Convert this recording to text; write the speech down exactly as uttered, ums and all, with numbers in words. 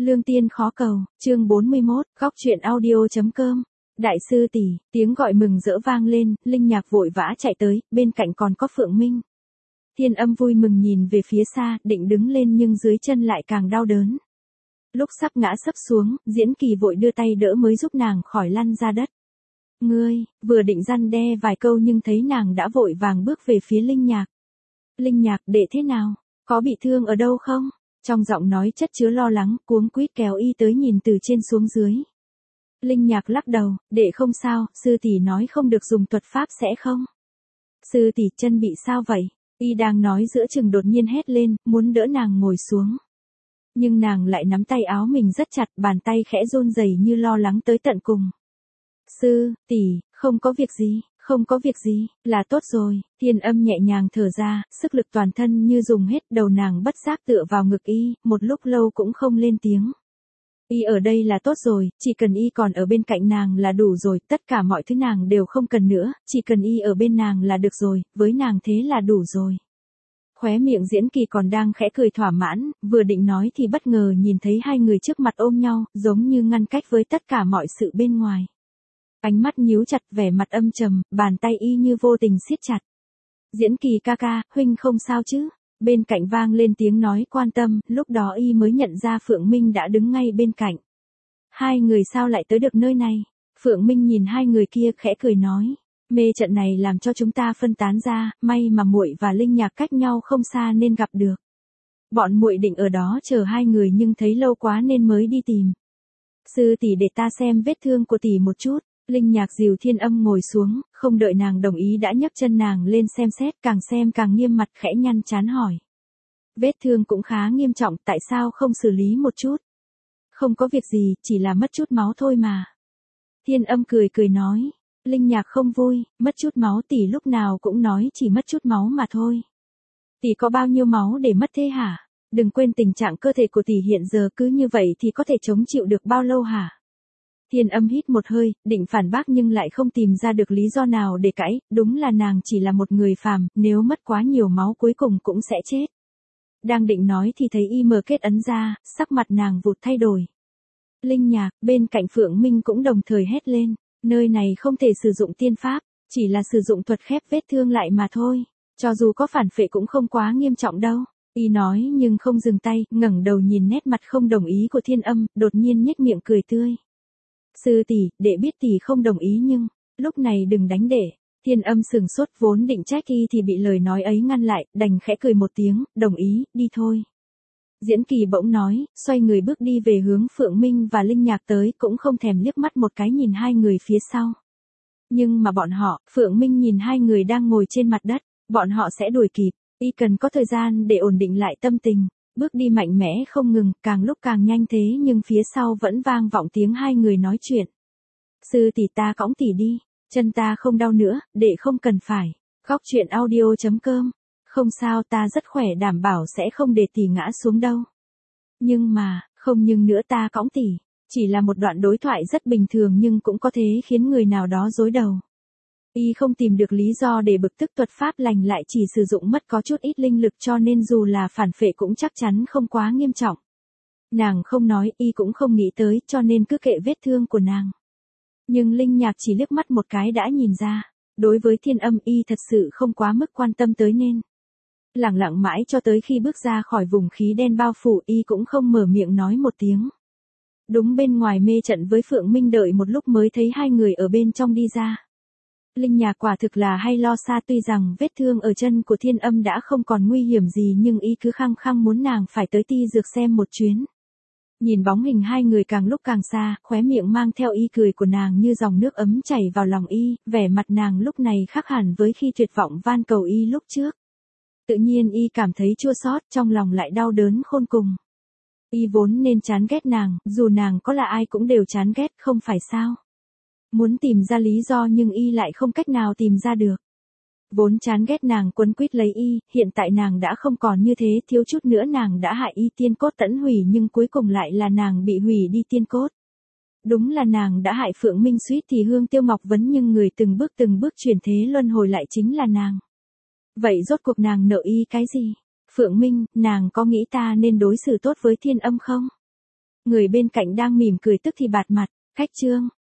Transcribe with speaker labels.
Speaker 1: Lương tiên khó cầu, chương bốn mươi mốt, góc truyện audio.com. Đại sư tỷ, tiếng gọi mừng rỡ vang lên, Linh Nhạc vội vã chạy tới, bên cạnh còn có Phượng Minh. Thiên Âm vui mừng nhìn về phía xa, định đứng lên nhưng dưới chân lại càng đau đớn. Lúc sắp ngã sấp xuống, Diễn Kỳ vội đưa tay đỡ mới giúp nàng khỏi lăn ra đất. Ngươi, vừa định răn đe vài câu nhưng thấy nàng đã vội vàng bước về phía Linh Nhạc. Linh Nhạc, đệ thế nào? Có bị thương ở đâu không? Trong giọng nói chất chứa lo lắng, cuống quýt kéo y tới nhìn từ trên xuống dưới. Linh Nhạc lắc đầu, đệ không sao, sư tỷ nói không được dùng thuật pháp sẽ không? Sư tỷ, chân bị sao vậy? Y đang nói giữa chừng đột nhiên hét lên, muốn đỡ nàng ngồi xuống. Nhưng nàng lại nắm tay áo mình rất chặt, bàn tay khẽ run rẩy như lo lắng tới tận cùng. Sư tỷ, không có việc gì, không có việc gì, là tốt rồi. Thiên Âm nhẹ nhàng thở ra, sức lực toàn thân như dùng hết, đầu nàng bất giác tựa vào ngực y, một lúc lâu cũng không lên tiếng. Y ở đây là tốt rồi, chỉ cần y còn ở bên cạnh nàng là đủ rồi, tất cả mọi thứ nàng đều không cần nữa, chỉ cần y ở bên nàng là được rồi, với nàng thế là đủ rồi. Khóe miệng Diễn Kỳ còn đang khẽ cười thỏa mãn, vừa định nói thì bất ngờ nhìn thấy hai người trước mặt ôm nhau, giống như ngăn cách với tất cả mọi sự bên ngoài. Ánh mắt nhíu chặt, vẻ mặt âm trầm, bàn tay y như vô tình siết chặt. Diễn Kỳ ca ca, huynh không sao chứ? Bên cạnh vang lên tiếng nói quan tâm, lúc đó y mới nhận ra Phượng Minh đã đứng ngay bên cạnh. Hai người sao lại tới được nơi này? Phượng Minh nhìn hai người kia khẽ cười nói, mê trận này làm cho chúng ta phân tán ra, may mà muội và Linh Nhạc cách nhau không xa nên gặp được. Bọn muội định ở đó chờ hai người nhưng thấy lâu quá nên mới đi tìm. Sư tỷ, để ta xem vết thương của tỷ một chút. Linh Nhạc dìu Thiên Âm ngồi xuống, không đợi nàng đồng ý đã nhấc chân nàng lên xem xét, càng xem càng nghiêm mặt, khẽ nhăn trán hỏi. Vết thương cũng khá nghiêm trọng, tại sao không xử lý một chút? Không có việc gì, chỉ là mất chút máu thôi mà. Thiên Âm cười cười nói. Linh Nhạc không vui, mất chút máu, tỷ lúc nào cũng nói chỉ mất chút máu mà thôi. Tỷ có bao nhiêu máu để mất thế hả? Đừng quên tình trạng cơ thể của tỷ hiện giờ, cứ như vậy thì có thể chống chịu được bao lâu hả? Thiên Âm hít một hơi, định phản bác nhưng lại không tìm ra được lý do nào để cãi, đúng là nàng chỉ là một người phàm, nếu mất quá nhiều máu cuối cùng cũng sẽ chết. Đang định nói thì thấy y mở kết ấn ra, sắc mặt nàng vụt thay đổi. Linh Nhạc, bên cạnh Phượng Minh cũng đồng thời hét lên, nơi này không thể sử dụng tiên pháp, chỉ là sử dụng thuật khép vết thương lại mà thôi, cho dù có phản phệ cũng không quá nghiêm trọng đâu. Y nói nhưng không dừng tay, ngẩng đầu nhìn nét mặt không đồng ý của Thiên Âm, đột nhiên nhếch miệng cười tươi. Sư tỷ, đệ biết tỷ không đồng ý nhưng, lúc này đừng đánh đệ. Thiên Âm sừng sốt, vốn định trách y thì bị lời nói ấy ngăn lại, đành khẽ cười một tiếng, đồng ý, đi thôi. Diễn Kỳ bỗng nói, xoay người bước đi về hướng Phượng Minh và Linh Nhạc tới, cũng không thèm liếc mắt một cái nhìn hai người phía sau. Nhưng mà bọn họ, Phượng Minh nhìn hai người đang ngồi trên mặt đất, bọn họ sẽ đuổi kịp, y cần có thời gian để ổn định lại tâm tình. Bước đi mạnh mẽ không ngừng, càng lúc càng nhanh thế nhưng phía sau vẫn vang vọng tiếng hai người nói chuyện. Sư tỷ, ta cõng tỷ đi, chân ta không đau nữa, đệ không cần phải. Góc truyện audio.com. Không sao, ta rất khỏe, đảm bảo sẽ không để tỷ ngã xuống đâu. Nhưng mà, không nhưng nữa, ta cõng tỷ. Chỉ là một đoạn đối thoại rất bình thường nhưng cũng có thể khiến người nào đó rối đầu. Y không tìm được lý do để bực tức, thuật pháp lành lại chỉ sử dụng mất có chút ít linh lực cho nên dù là phản phệ cũng chắc chắn không quá nghiêm trọng. Nàng không nói, y cũng không nghĩ tới cho nên cứ kệ vết thương của nàng. Nhưng Linh Nhạc chỉ liếc mắt một cái đã nhìn ra, đối với Thiên Âm y thật sự không quá mức quan tâm tới nên. Lẳng lặng mãi cho tới khi bước ra khỏi vùng khí đen bao phủ y cũng không mở miệng nói một tiếng. Đúng bên ngoài mê trận với Phượng Minh đợi một lúc mới thấy hai người ở bên trong đi ra. Linh Nhạc quả thực là hay lo xa, tuy rằng vết thương ở chân của Thiên Âm đã không còn nguy hiểm gì nhưng y cứ khăng khăng muốn nàng phải tới ti dược xem một chuyến. Nhìn bóng hình hai người càng lúc càng xa, khóe miệng mang theo y cười của nàng như dòng nước ấm chảy vào lòng y, vẻ mặt nàng lúc này khác hẳn với khi tuyệt vọng van cầu y lúc trước. Tự nhiên y cảm thấy chua xót, trong lòng lại đau đớn khôn cùng. Y vốn nên chán ghét nàng, dù nàng có là ai cũng đều chán ghét, không phải sao? Muốn tìm ra lý do nhưng y lại không cách nào tìm ra được. Vốn chán ghét nàng quấn quýt lấy y, hiện tại nàng đã không còn như thế, thiếu chút nữa nàng đã hại y tiên cốt tẫn hủy nhưng cuối cùng lại là nàng bị hủy đi tiên cốt. Đúng là nàng đã hại Phượng Minh suýt thì hương tiêu ngọc vấn nhưng người từng bước từng bước chuyển thế luân hồi lại chính là nàng. Vậy rốt cuộc nàng nợ y cái gì? Phượng Minh, nàng có nghĩ ta nên đối xử tốt với Thiên Âm không? Người bên cạnh đang mỉm cười tức thì bạt mặt, khách Trương.